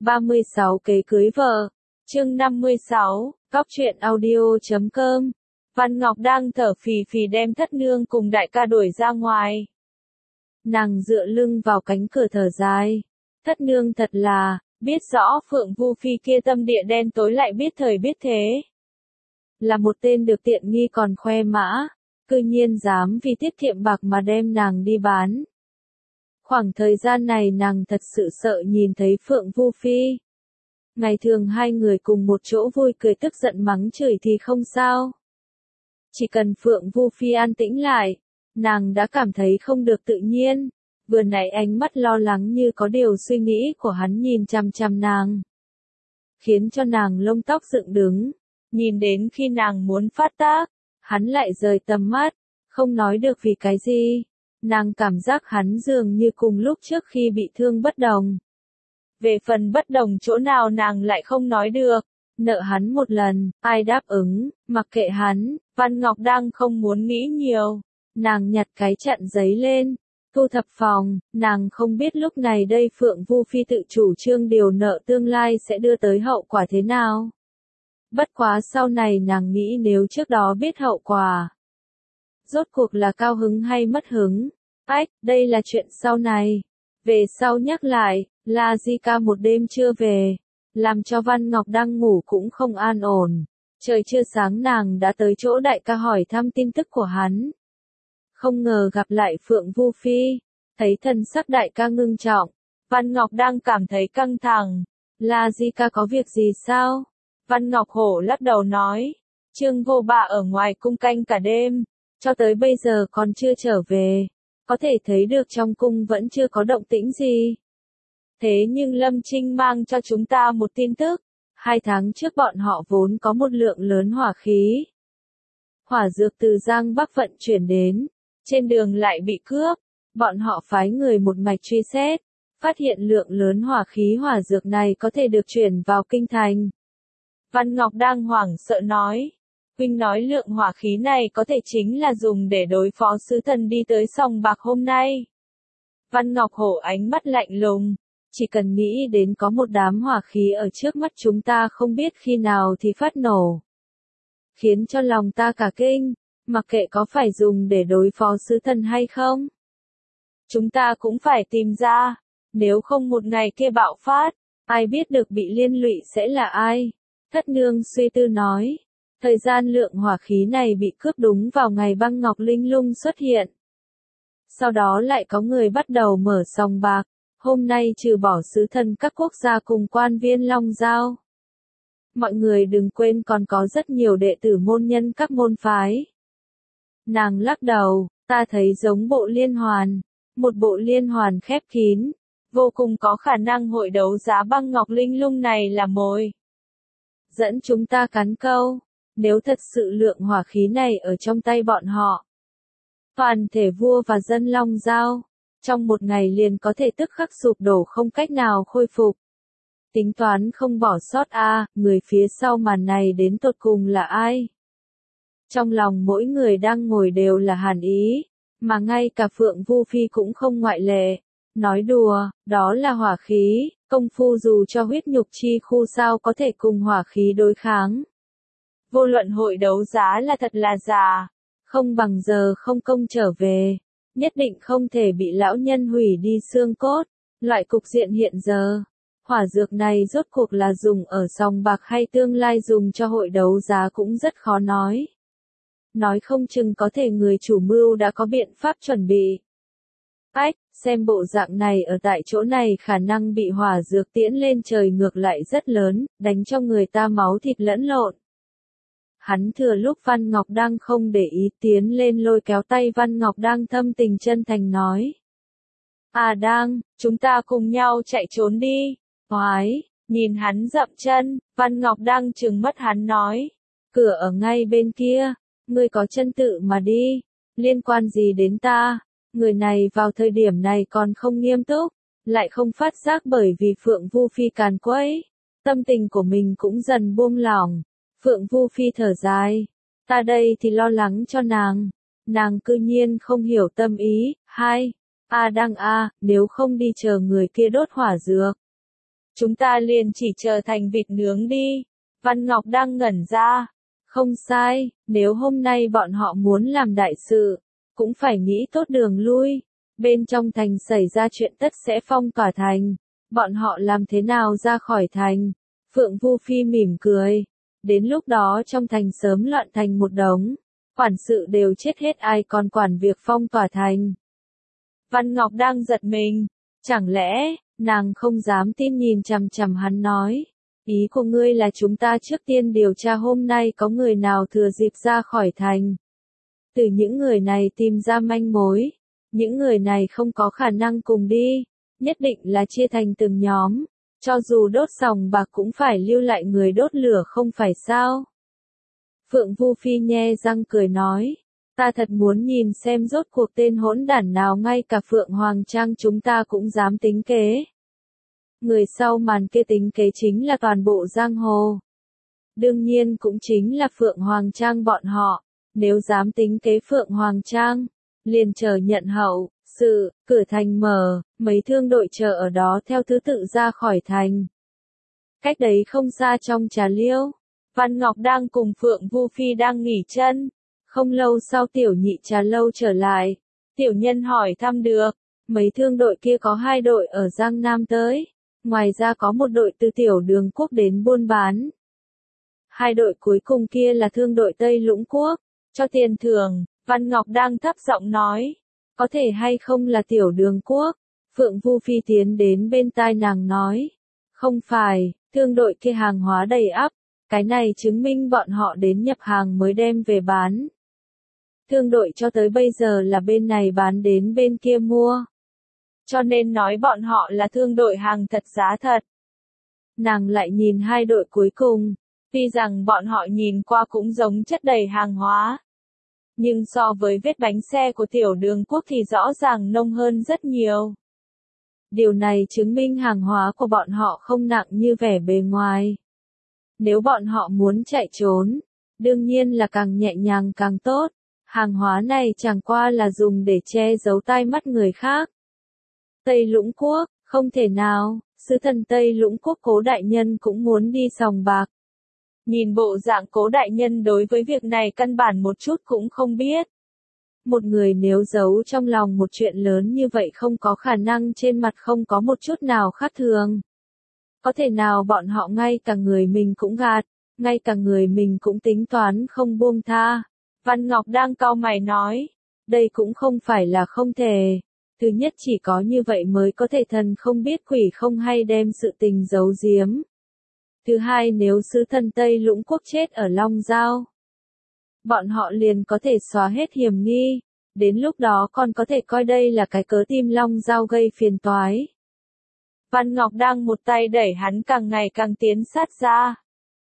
36 kế cưới vợ. Chương 56, Cóc truyện audio.com. Văn Ngọc đang thở phì phì đem thất nương cùng đại ca đuổi ra ngoài. Nàng dựa lưng vào cánh cửa thở dài. Thất nương thật là, biết rõ Phượng Vu Phi kia tâm địa đen tối lại biết thời biết thế. Là một tên được tiện nghi còn khoe mã, cư nhiên dám vì tiết kiệm bạc mà đem nàng đi bán. Khoảng thời gian này nàng thật sự sợ nhìn thấy Phượng Vu Phi. Ngày thường hai người cùng một chỗ vui cười tức giận mắng chửi thì không sao. Chỉ cần Phượng Vu Phi an tĩnh lại, nàng đã cảm thấy không được tự nhiên. Vừa nãy ánh mắt lo lắng như có điều suy nghĩ của hắn nhìn chằm chằm nàng, khiến cho nàng lông tóc dựng đứng. Nhìn đến khi nàng muốn phát tác, hắn lại rời tầm mắt, không nói được vì cái gì. Nàng cảm giác hắn dường như cùng lúc trước khi bị thương bất đồng. Về phần bất đồng chỗ nào nàng lại không nói được. Nợ hắn một lần, ai đáp ứng, mặc kệ hắn. Văn Ngọc đang không muốn nghĩ nhiều. Nàng nhặt cái chặn giấy lên, thu thập phòng. Nàng không biết lúc này đây Phượng Vu Phi tự chủ trương điều nợ tương lai sẽ đưa tới hậu quả thế nào. Bất quá sau này nàng nghĩ nếu trước đó biết hậu quả, rốt cuộc là cao hứng hay mất hứng. Ách, đây là chuyện sau này. Về sau nhắc lại, La Di Ca một đêm chưa về, làm cho Văn Ngọc đang ngủ cũng không an ổn. Trời chưa sáng nàng đã tới chỗ đại ca hỏi thăm tin tức của hắn. Không ngờ gặp lại Phượng Vu Phi, thấy thần sắc đại ca ngưng trọng, Văn Ngọc đang cảm thấy căng thẳng. La Di Ca có việc gì sao? Văn Ngọc hổ lắc đầu nói, Trương Vô Bạ ở ngoài cung canh cả đêm, cho tới bây giờ còn chưa trở về. Có thể thấy được trong cung vẫn chưa có động tĩnh gì. Thế nhưng Lâm Trinh mang cho chúng ta một tin tức. 2 tháng trước bọn họ vốn có một lượng lớn hỏa khí. Hỏa dược từ Giang Bắc vận chuyển đến. Trên đường lại bị cướp. Bọn họ phái người một mạch truy xét. Phát hiện lượng lớn hỏa khí hỏa dược này có thể được chuyển vào kinh thành. Văn Ngọc đang hoảng sợ nói. Huynh nói lượng hỏa khí này có thể chính là dùng để đối phó sứ thần đi tới sòng bạc hôm nay. Văn Ngọc hổ ánh mắt lạnh lùng. Chỉ cần nghĩ đến có một đám hỏa khí ở trước mắt chúng ta không biết khi nào thì phát nổ. Khiến cho lòng ta cả kinh, mặc kệ có phải dùng để đối phó sứ thần hay không. Chúng ta cũng phải tìm ra, nếu không một ngày kia bạo phát, ai biết được bị liên lụy sẽ là ai. Thất nương suy tư nói. Thời gian lượng hỏa khí này bị cướp đúng vào ngày băng ngọc linh lung xuất hiện. Sau đó lại có người bắt đầu mở sòng bạc. Hôm nay trừ bỏ sứ thần các quốc gia cùng quan viên Long Giao. Mọi người đừng quên còn có rất nhiều đệ tử môn nhân các môn phái. Nàng lắc đầu, ta thấy giống bộ liên hoàn. Một bộ liên hoàn khép kín. Vô cùng có khả năng hội đấu giá băng ngọc linh lung này là mồi dẫn chúng ta cắn câu. Nếu thật sự lượng hỏa khí này ở trong tay bọn họ, toàn thể vua và dân Long Giao, trong một ngày liền có thể tức khắc sụp đổ không cách nào khôi phục. Tính toán không bỏ sót người phía sau màn này đến tột cùng là ai? Trong lòng mỗi người đang ngồi đều là hàn ý, mà ngay cả Phượng Vu Phi cũng không ngoại lệ. Nói đùa, đó là hỏa khí, công phu dù cho huyết nhục chi khu sao có thể cùng hỏa khí đối kháng. Vô luận hội đấu giá là thật là giả, không bằng giờ không công trở về, nhất định không thể bị lão nhân hủy đi xương cốt. Loại cục diện hiện giờ, hỏa dược này rốt cuộc là dùng ở sòng bạc hay tương lai dùng cho hội đấu giá cũng rất khó nói. Nói không chừng có thể người chủ mưu đã có biện pháp chuẩn bị. Ách, xem bộ dạng này ở tại chỗ này khả năng bị hỏa dược tiễn lên trời ngược lại rất lớn, đánh cho người ta máu thịt lẫn lộn. Hắn thừa lúc Văn Ngọc đang không để ý tiến lên lôi kéo tay Văn Ngọc đang thâm tình chân thành nói. Đang, chúng ta cùng nhau chạy trốn đi. Hoái, nhìn hắn dậm chân, Văn Ngọc đang trừng mắt hắn nói. Cửa ở ngay bên kia, ngươi có chân tự mà đi, liên quan gì đến ta? Người này vào thời điểm này còn không nghiêm túc, lại không phát giác bởi vì Phượng Vu Phi càn quấy. Tâm tình của mình cũng dần buông lỏng. Phượng Vu Phi thở dài, ta đây thì lo lắng cho nàng cư nhiên không hiểu tâm ý. Nếu không đi chờ người kia đốt hỏa dược, chúng ta liền chỉ trở thành vịt nướng đi. Văn Ngọc đang ngẩn ra. Không sai, nếu hôm nay bọn họ muốn làm đại sự, cũng phải nghĩ tốt đường lui. Bên trong thành xảy ra chuyện tất sẽ phong tỏa thành. Bọn họ làm thế nào ra khỏi thành? Phượng Vu Phi mỉm cười. Đến lúc đó trong thành sớm loạn thành một đống. Quản sự đều chết hết, ai còn quản việc phong tỏa thành. Văn Ngọc đang giật mình. Chẳng lẽ, nàng không dám tin nhìn chằm chằm hắn nói. Ý của ngươi là chúng ta trước tiên điều tra hôm nay có người nào thừa dịp ra khỏi thành. Từ những người này tìm ra manh mối. Những người này không có khả năng cùng đi. Nhất định là chia thành từng nhóm. Cho dù đốt sòng bạc cũng phải lưu lại người đốt lửa không phải sao. Phượng Vu Phi nhe răng cười nói. Ta thật muốn nhìn xem rốt cuộc tên hỗn đản nào ngay cả Phượng Hoàng Trang chúng ta cũng dám tính kế. Người sau màn kia tính kế chính là toàn bộ giang hồ. Đương nhiên cũng chính là Phượng Hoàng Trang bọn họ. Nếu dám tính kế Phượng Hoàng Trang, liền chờ nhận hậu. Sự, cửa thành mở, mấy thương đội chờ ở đó theo thứ tự ra khỏi thành. Cách đấy không xa trong trà liêu, Văn Ngọc đang cùng Phượng Vu Phi đang nghỉ chân. Không lâu sau tiểu nhị trà lâu trở lại. Tiểu nhân hỏi thăm được, mấy thương đội kia có 2 đội ở Giang Nam tới. Ngoài ra có một đội từ tiểu đường quốc đến buôn bán. 2 đội cuối cùng kia là thương đội Tây Lũng Quốc. Cho tiền thưởng, Văn Ngọc đang thấp giọng nói. Có thể hay không là tiểu đường quốc? Phượng Vu Phi tiến đến bên tai nàng nói. Không phải, thương đội kia hàng hóa đầy ắp. Cái này chứng minh bọn họ đến nhập hàng mới đem về bán. Thương đội cho tới bây giờ là bên này bán đến bên kia mua. Cho nên nói bọn họ là thương đội hàng thật giá thật. Nàng lại nhìn 2 đội cuối cùng. Tuy rằng bọn họ nhìn qua cũng giống chất đầy hàng hóa. Nhưng so với vết bánh xe của tiểu đường quốc thì rõ ràng nông hơn rất nhiều. Điều này chứng minh hàng hóa của bọn họ không nặng như vẻ bề ngoài. Nếu bọn họ muốn chạy trốn, đương nhiên là càng nhẹ nhàng càng tốt. Hàng hóa này chẳng qua là dùng để che giấu tai mắt người khác. Tây Lũng Quốc, không thể nào, sứ thần Tây Lũng Quốc Cố đại nhân cũng muốn đi sòng bạc. Nhìn bộ dạng Cố đại nhân đối với việc này căn bản một chút cũng không biết. Một người nếu giấu trong lòng một chuyện lớn như vậy không có khả năng trên mặt không có một chút nào khác thường. Có thể nào bọn họ ngay cả người mình cũng gạt, ngay cả người mình cũng tính toán không buông tha. Văn Ngọc đang cau mày nói, đây cũng không phải là không thể. Thứ nhất chỉ có như vậy mới có thể thần không biết quỷ không hay đem sự tình giấu giếm. Thứ hai nếu sứ thần Tây Lũng Quốc chết ở Long Giao, bọn họ liền có thể xóa hết hiểm nghi. Đến lúc đó còn có thể coi đây là cái cớ tìm Long Giao gây phiền toái. Văn Ngọc đang một tay đẩy hắn càng ngày càng tiến sát ra.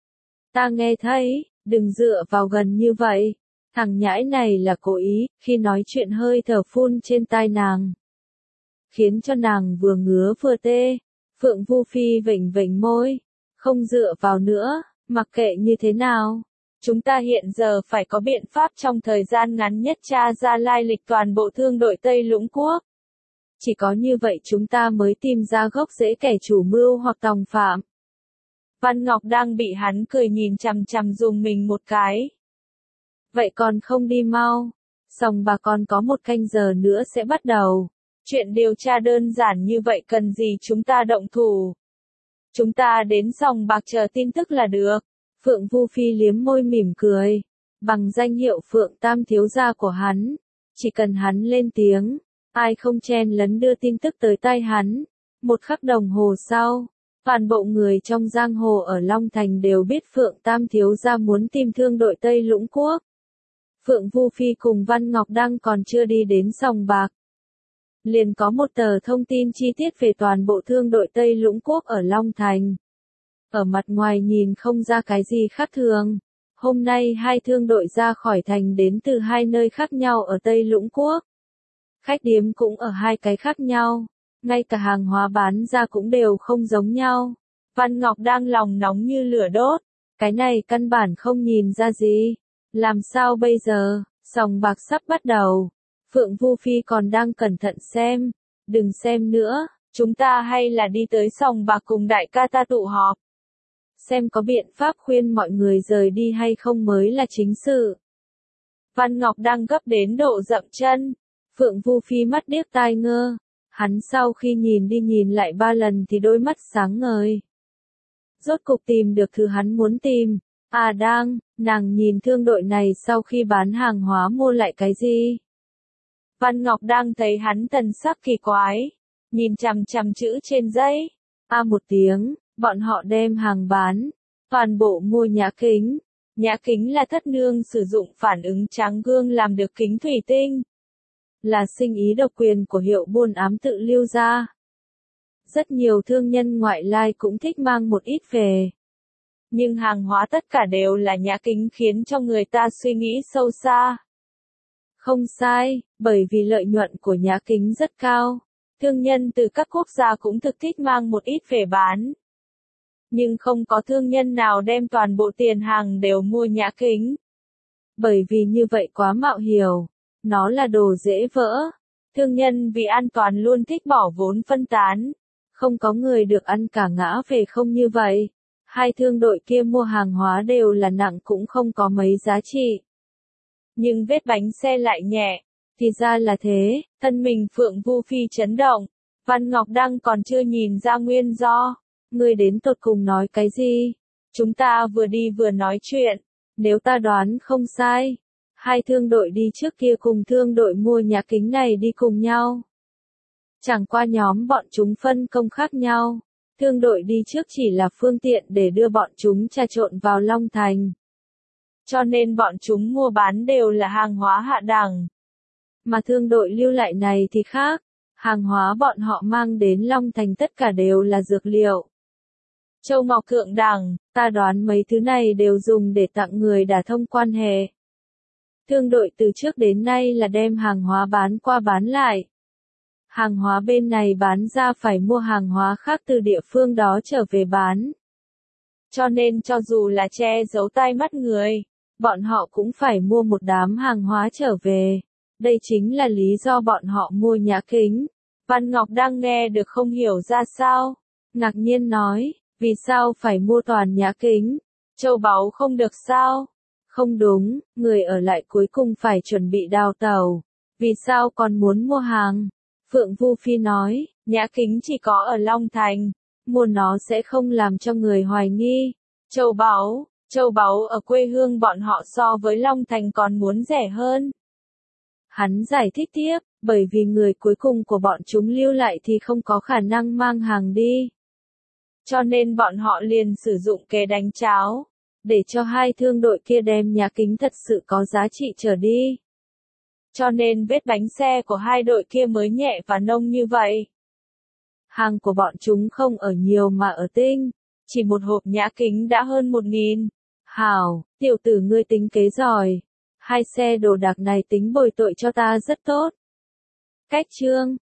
Ta nghe thấy, đừng dựa vào gần như vậy. Thằng nhãi này là cố ý, khi nói chuyện hơi thở phun trên tai nàng. Khiến cho nàng vừa ngứa vừa tê. Phượng Vu Phi vểnh vểnh môi. Không dựa vào nữa, mặc kệ như thế nào. Chúng ta hiện giờ phải có biện pháp trong thời gian ngắn nhất tra ra lai lịch toàn bộ thương đội Tây Lũng Quốc. Chỉ có như vậy chúng ta mới tìm ra gốc rễ kẻ chủ mưu hoặc tòng phạm. Văn Ngọc đang bị hắn cười nhìn chằm chằm dùng mình một cái. Vậy còn không đi mau. Sòng bạc còn có 1 canh giờ nữa sẽ bắt đầu. Chuyện điều tra đơn giản như vậy cần gì chúng ta động thủ. Chúng ta đến sòng bạc chờ tin tức là được. Phượng Vu Phi liếm môi mỉm cười. Bằng danh hiệu Phượng Tam thiếu gia của hắn. Chỉ cần hắn lên tiếng. Ai không chen lấn đưa tin tức tới tai hắn. 1 khắc đồng hồ sau. Toàn bộ người trong giang hồ ở Long Thành đều biết Phượng Tam thiếu gia muốn tìm thương đội Tây Lũng Quốc. Phượng Vu Phi cùng Văn Ngọc Đăng còn chưa đi đến sòng bạc. Liền có một tờ thông tin chi tiết về toàn bộ thương đội Tây Lũng Quốc ở Long Thành. Ở mặt ngoài nhìn không ra cái gì khác thường. Hôm nay 2 thương đội ra khỏi thành đến từ 2 nơi khác nhau ở Tây Lũng Quốc. Khách điếm cũng ở 2 cái khác nhau. Ngay cả hàng hóa bán ra cũng đều không giống nhau. Văn Ngọc đang lòng nóng như lửa đốt. Cái này căn bản không nhìn ra gì. Làm sao bây giờ, sòng bạc sắp bắt đầu. Phượng Vu Phi còn đang cẩn thận xem. Đừng xem nữa, Chúng ta hay là đi tới sòng bạc cùng đại ca ta tụ họp. Xem có biện pháp khuyên mọi người rời đi hay không mới là chính sự. Văn Ngọc đang gấp đến độ dậm chân. Phượng Vu Phi mắt điếc tai ngơ. Hắn sau khi nhìn đi nhìn lại 3 lần thì đôi mắt sáng ngời. Rốt cục tìm được thứ hắn muốn tìm. À đang, nàng nhìn thương đội này sau khi bán hàng hóa mua lại cái gì? Văn Ngọc đang thấy hắn thần sắc kỳ quái. Nhìn chằm chằm chữ trên giấy. Một tiếng, bọn họ đem hàng bán. Toàn bộ mua nhã kính. Nhã kính là thất nương sử dụng phản ứng tráng gương làm được kính thủy tinh. Là sinh ý độc quyền của hiệu buôn ám tự lưu ra. Rất nhiều thương nhân ngoại lai cũng thích mang một ít về. Nhưng hàng hóa tất cả đều là nhã kính khiến cho người ta suy nghĩ sâu xa. Không sai, bởi vì lợi nhuận của nhã kính rất cao. Thương nhân từ các quốc gia cũng thực thích mang một ít về bán. Nhưng không có thương nhân nào đem toàn bộ tiền hàng đều mua nhã kính. Bởi vì như vậy quá mạo hiểm. Nó là đồ dễ vỡ. Thương nhân vì an toàn luôn thích bỏ vốn phân tán. Không có người được ăn cả ngã về không như vậy. Hai thương đội kia mua hàng hóa đều là nặng cũng không có mấy giá trị. Nhưng vết bánh xe lại nhẹ. Thì ra là thế, thân mình Phượng Vu Phi chấn động. Văn Ngọc Đăng còn chưa nhìn ra nguyên do. Ngươi đến tột cùng nói cái gì? Chúng ta vừa đi vừa nói chuyện. Nếu ta đoán không sai. Hai thương đội đi trước kia cùng thương đội mua nhã kính này đi cùng nhau. Chẳng qua nhóm bọn chúng phân công khác nhau. Thương đội đi trước chỉ là phương tiện để đưa bọn chúng trà trộn vào Long Thành. Cho nên bọn chúng mua bán đều là hàng hóa hạ đẳng. Mà thương đội lưu lại này thì khác. Hàng hóa bọn họ mang đến Long Thành tất cả đều là dược liệu. Châu ngọc thượng đẳng, ta đoán mấy thứ này đều dùng để tặng người đả thông quan hệ. Thương đội từ trước đến nay là đem hàng hóa bán qua bán lại. Hàng hóa bên này bán ra phải mua hàng hóa khác từ địa phương đó trở về bán. Cho nên cho dù là che giấu tai mắt người, bọn họ cũng phải mua một đám hàng hóa trở về. Đây chính là lý do bọn họ mua nhã kính. Văn Ngọc đang nghe được không hiểu ra sao. Ngạc nhiên nói, vì sao phải mua toàn nhã kính? Châu báu không được sao? Không đúng, người ở lại cuối cùng phải chuẩn bị đào tàu. Vì sao còn muốn mua hàng? Phượng Vu Phi nói, nhã kính chỉ có ở Long Thành. Mua nó sẽ không làm cho người hoài nghi. Châu báu ở quê hương bọn họ so với Long Thành còn muốn rẻ hơn. Hắn giải thích tiếp, bởi vì người cuối cùng của bọn chúng lưu lại thì không có khả năng mang hàng đi. Cho nên bọn họ liền sử dụng kế đánh cháo, để cho hai thương đội kia đem nhã kính thật sự có giá trị trở đi. Cho nên vết bánh xe của hai đội kia mới nhẹ và nông như vậy. Hàng của bọn chúng không ở nhiều mà ở tinh, chỉ một hộp nhã kính đã hơn 1.000. Hảo, tiểu tử ngươi tính kế giỏi. Hai xe đồ đạc này tính bồi tội cho ta rất tốt. Cách chương